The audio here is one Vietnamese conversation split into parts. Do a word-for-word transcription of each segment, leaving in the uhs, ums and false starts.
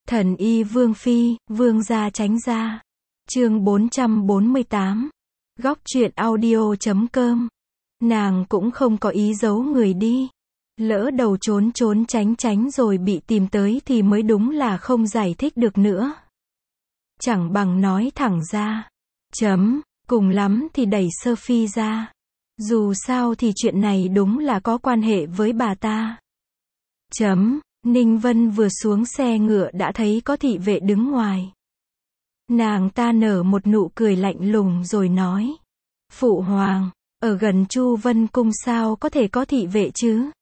Thần y Vương Phi, Vương gia tránh ra. Chương bốn trăm bốn mươi tám. Góc truyện audio chấm com. Nàng cũng không có ý giấu người đi. Lỡ đầu trốn trốn tránh tránh rồi bị tìm tới thì mới đúng là không giải thích được nữa. Chẳng bằng nói thẳng ra. Chấm, cùng lắm thì đẩy Sophie ra. Dù sao thì chuyện này đúng là có quan hệ với bà ta. Chấm, Ninh Vân vừa xuống xe ngựa đã thấy có thị vệ đứng ngoài. Nàng ta nở một nụ cười lạnh lùng rồi nói. Phụ hoàng, ở gần Chu Vân Cung sao có thể có thị vệ chứ?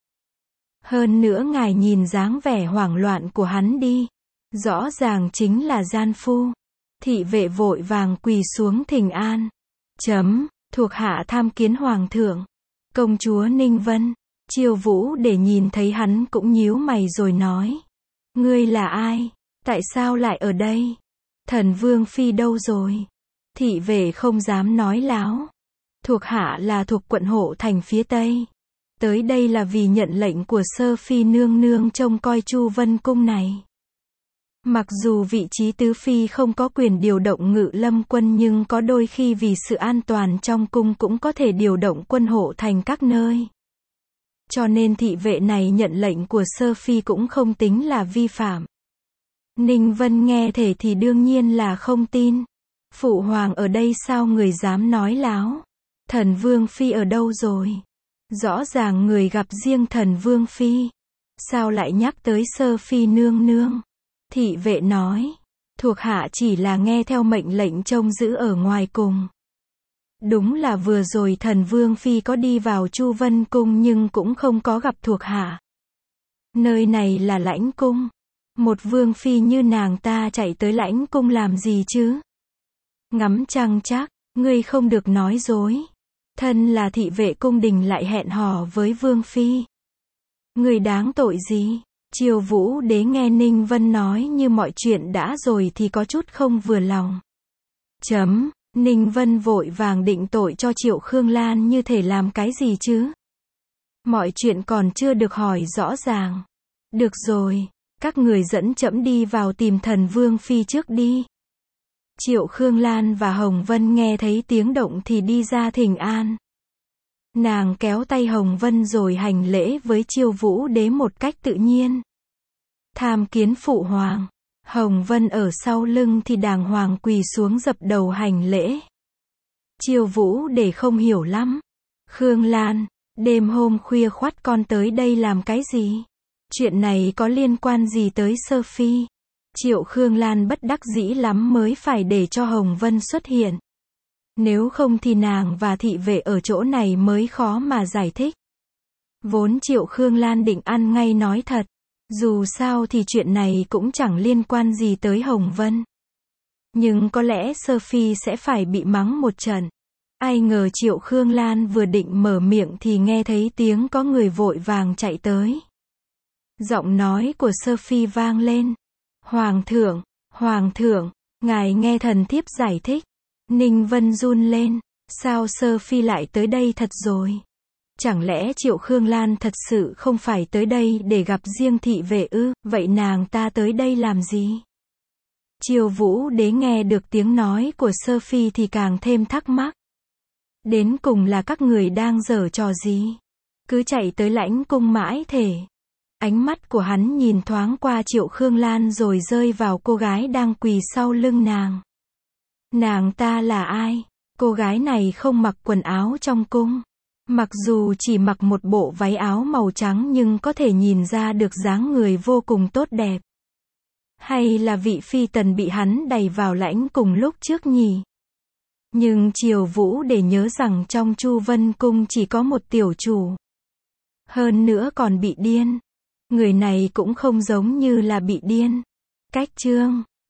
Hơn nữa ngài nhìn dáng vẻ hoảng loạn của hắn đi. Rõ ràng chính là gian phu. Thị vệ vội vàng quỳ xuống thỉnh an. Chấm, thuộc hạ tham kiến hoàng thượng. Công chúa Ninh Vân. Chiêu Vũ để nhìn thấy hắn cũng nhíu mày rồi nói. Ngươi là ai? Tại sao lại ở đây? Thần Vương Phi đâu rồi? Thị vệ không dám nói láo. Thuộc hạ là thuộc quận Hộ Thành phía Tây. Tới đây là vì nhận lệnh của Sơ Phi nương nương trông coi Chu Vân Cung này. Mặc dù vị trí tứ phi không có quyền điều động ngự lâm quân nhưng có đôi khi vì sự an toàn trong cung cũng có thể điều động quân hộ thành các nơi. Cho nên thị vệ này nhận lệnh của Sơ Phi cũng không tính là vi phạm. Ninh Vân nghe thể thì đương nhiên là không tin. Phụ hoàng ở đây sao người dám nói láo? Thần Vương Phi ở đâu rồi? Rõ ràng người gặp riêng thần Vương Phi. Sao lại nhắc tới Sơ Phi nương nương? Thị vệ nói. Thuộc hạ chỉ là nghe theo mệnh lệnh trông giữ ở ngoài cùng. Đúng là vừa rồi thần Vương Phi có đi vào Chu Vân Cung nhưng cũng không có gặp thuộc hạ. Nơi này là lãnh cung. Một Vương Phi như nàng ta chạy tới lãnh cung làm gì chứ? Ngắm trăng chắc, ngươi không được nói dối. Thân là thị vệ cung đình lại hẹn hò với Vương Phi. Ngươi đáng tội gì? Chiêu Vũ đế nghe Ninh Vân nói như mọi chuyện đã rồi thì có chút không vừa lòng. Chấm. Ninh Vân vội vàng định tội cho Triệu Khương Lan như thể làm cái gì chứ? Mọi chuyện còn chưa được hỏi rõ ràng. Được rồi, các người dẫn trẫm đi vào tìm thần Vương Phi trước đi. Triệu Khương Lan và Hồng Vân nghe thấy tiếng động thì đi ra thỉnh an. Nàng kéo tay Hồng Vân rồi hành lễ với Chiêu Vũ đế một cách tự nhiên. Tham kiến phụ hoàng. Hồng Vân ở sau lưng thì đàng hoàng quỳ xuống dập đầu hành lễ. Chiêu Vũ để không hiểu lắm. Khương Lan, đêm hôm khuya khoắt con tới đây làm cái gì? Chuyện này có liên quan gì tới Sơ Phi? Triệu Khương Lan bất đắc dĩ lắm mới phải để cho Hồng Vân xuất hiện. Nếu không thì nàng và thị vệ ở chỗ này mới khó mà giải thích. Vốn Triệu Khương Lan định ăn ngay nói thật. Dù sao thì chuyện này cũng chẳng liên quan gì tới Hồng Vân. Nhưng có lẽ Sơ Phi sẽ phải bị mắng một trận. Ai ngờ Triệu Khương Lan vừa định mở miệng thì nghe thấy tiếng có người vội vàng chạy tới. Giọng nói của Sơ Phi vang lên. Hoàng thượng, Hoàng thượng, ngài nghe thần thiếp giải thích. Ninh Vân run lên. Sao Sơ Phi lại tới đây thật rồi? Chẳng lẽ Triệu Khương Lan thật sự không phải tới đây để gặp riêng thị vệ ư? Vậy nàng ta tới đây làm gì? Chiêu Vũ đế nghe được tiếng nói của Sơ Phi thì càng thêm thắc mắc. Đến cùng là các người đang giở trò gì? Cứ chạy tới lãnh cung mãi thể. Ánh mắt của hắn nhìn thoáng qua Triệu Khương Lan rồi rơi vào cô gái đang quỳ sau lưng nàng. Nàng ta là ai? Cô gái này không mặc quần áo trong cung. Mặc dù chỉ mặc một bộ váy áo màu trắng nhưng có thể nhìn ra được dáng người vô cùng tốt đẹp. Hay là vị phi tần bị hắn đày vào lãnh cùng lúc trước nhỉ? Nhưng Chiêu Vũ để nhớ rằng trong Chu Vân Cung chỉ có một tiểu chủ. Hơn nữa còn bị điên. Người này cũng không giống như là bị điên. Cách chương